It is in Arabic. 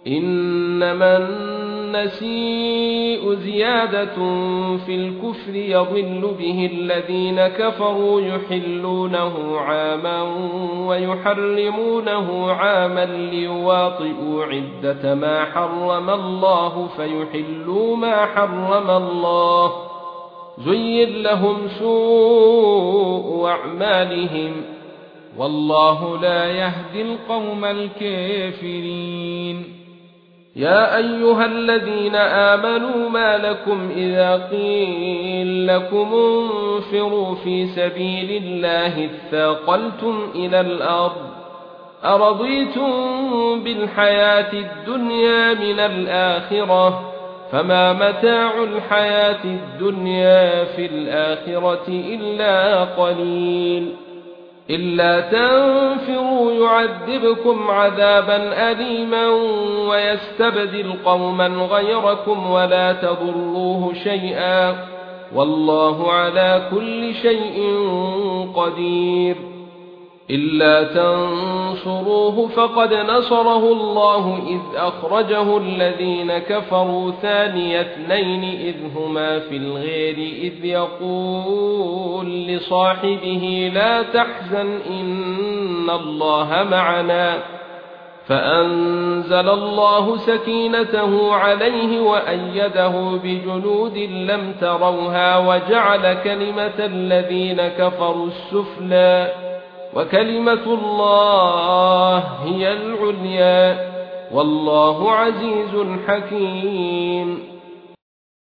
إنما النسيء زيادة في الكفر يضل به الذين كفروا يحلونه عاما ويحرمونه عاما ليواطئوا عدة ما حرم الله فيحلوا ما حرم الله زين لهم سوء أعمالهم والله لا يهدي القوم الكافرين. يا أيها الذين آمنوا ما لكم إذا قيل لكم انفروا في سبيل الله اثاقلتم إلى الأرض أرضيتم بالحياة الدنيا من الآخرة فما متاع الحياة الدنيا في الآخرة إلا قليل إلا تنفروا يعذبكم عذابا أليما ويستبدل قوما غيركم ولا تضروه شيئا والله على كل شيء قدير. إلا تنصروه فقد نصره الله إذ أخرجه الذين كفروا ثاني اثنين إذ هما في الغار إذ يقول لصاحبه لا تحزن إن الله معنا فأنزل الله سكينته عليه وأيده بجنود لم تروها وجعل كلمة الذين كفروا السفلى وكلمة الله هي العليا والله عزيز حكيم.